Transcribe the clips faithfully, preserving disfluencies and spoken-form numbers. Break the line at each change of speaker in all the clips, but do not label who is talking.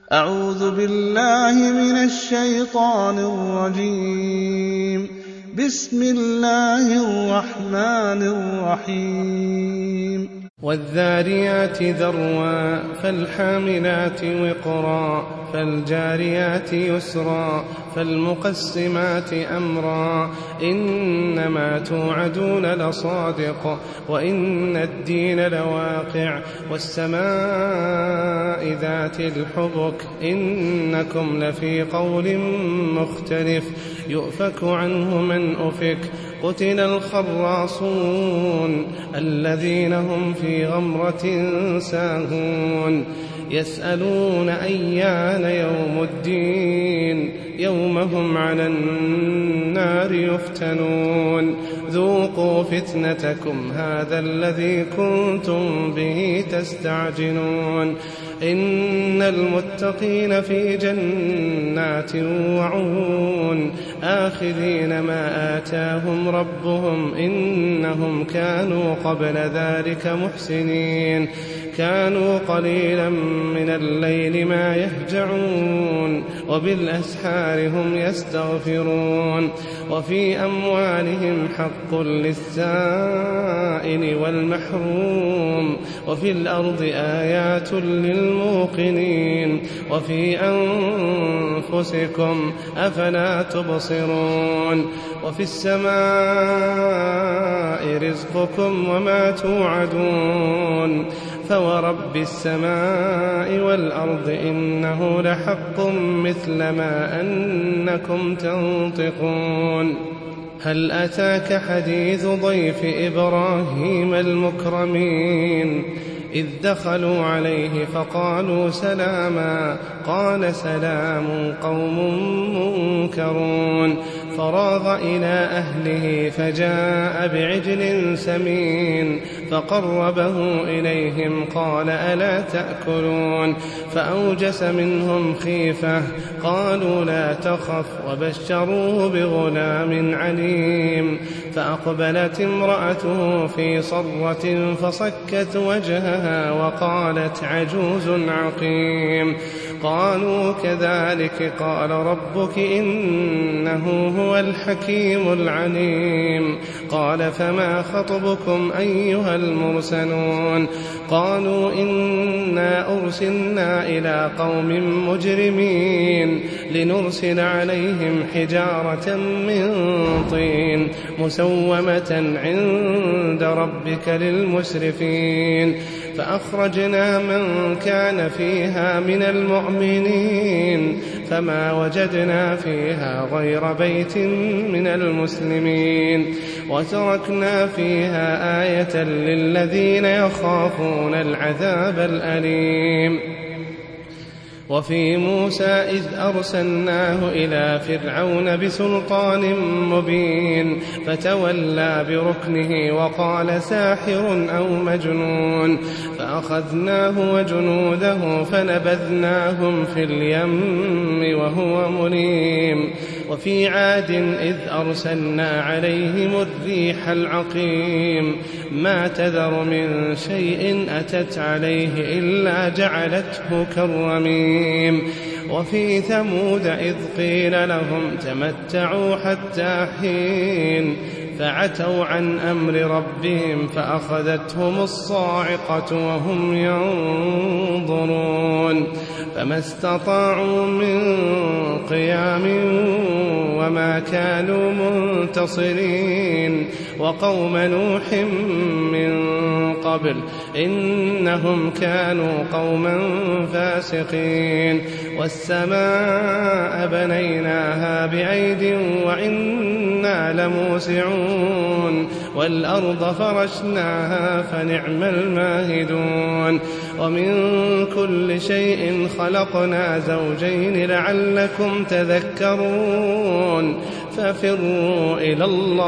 أعوذ بالله من الشيطان الرجيم. بسم الله الرحمن الرحيم.
والذاريات ذروا فالحاملات وقرا فالجاريات يسرا فالمقسمات أمرا إنما توعدون لصادق وإن الدين لواقع والسماء ذات الحبك إنكم لفي قول مختلف يؤفك عنه من أفك قتل الخراصون الذين هم في غمرة ساهون يسألون أيان يوم الدين يوم هم على النار يفتنون ذوقوا فتنتكم هذا الذي كنتم به تستعجلون إن المتقين في جنات وعيون آخذين ما آتاهم ربهم إنهم كانوا قبل ذلك محسنين كانوا قليلا من الليل ما يهجعون وبالأسحار هم يستغفرون وفي أموالهم حق للسائل والمحروم وفي الأرض آيات للموقنين وفي أنفسكم أفلا تبصرون وفي السماء رزقكم وما توعدون فورب السماء والأرض إنه لحق مثل ما أنكم تنطقون هل أتاك حديث ضيف إبراهيم المكرمين إذ دخلوا عليه فقالوا سلاما قال سلام قوم منكرون فراغ إلى أهله فجاء بعجل سمين فقربه إليهم قال ألا تأكلون فأوجس منهم خيفة قالوا لا تخف وبشروه بغلام عليم فأقبلت امرأته في صرة فصكت وجهها وقالت عجوز عقيم قالوا كذلك قال ربك إنه هو الحكيم العليم قال فما خطبكم أيها المرسلون قالوا إنا أرسلنا إلى قوم مجرمين لنرسل عليهم حجارة من طين مسومة عند ربك للمسرفين فأخرجنا من كان فيها من المؤمنين فما وجدنا فيها غير بيت من المسلمين وتركنا فيها آية للذين يخافون العذاب الأليم وفي موسى إذ أرسلناه إلى فرعون بسلطان مبين فتولى بركنه وقال ساحر أو مجنون فأخذناه وجنوده فنبذناهم في اليم وهو مليم وفي عاد إذ أرسلنا عليهم الريح العقيم ما تذر من شيء أتت عليه إلا جعلته كالرميم وفي ثمود إذ قيل لهم تمتعوا حتى حين فعتوا عن أمر ربهم فأخذتهم الصاعقة وهم ينظرون فما استطاعوا من قيام وما كانوا منتصرين وقوم نوح من قبل إنهم كانوا قوما فاسقين والسماء بنيناها بأيد وإنا لموسعون والأرض فرشناها فنعم الماهدون ومن كل شيء خلقنا زوجين لعلكم تذكرون ففروا إلى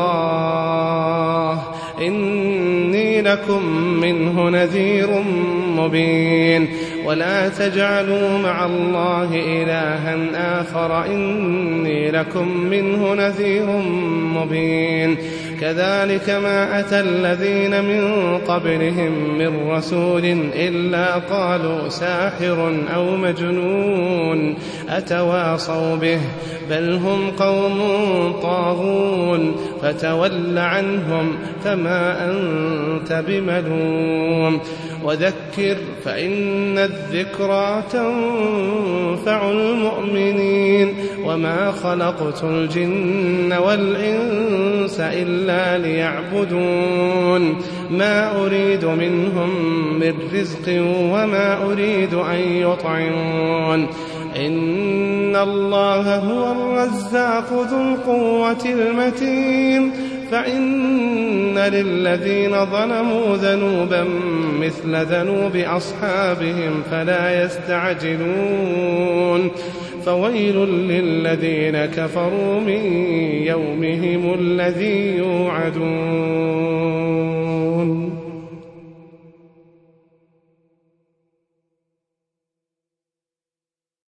الله إني لكم منه نذير مبين ولا تجعلوا مع الله إلها آخر إني لكم منه نذير مبين كذلك ما أتى الذين من قبلهم من رسول إلا قالوا ساحر أو مجنون أتواصوا به بل هم قوم طاغون فتول عنهم فما أنت بملوم وذكر فإن الذكرى تنفع المؤمنين وما خلقت الجن والإنس إلا ليعبدون ما أريد منهم من رزق وما أريد أن يطعمون إن الله هو الرزاق ذو القوة المتين فإن للذين ظلموا ذنوبا مثل ذنوب أصحابهم فلا يستعجلون فويل للذين كفروا من يومهم الذي يوعدون.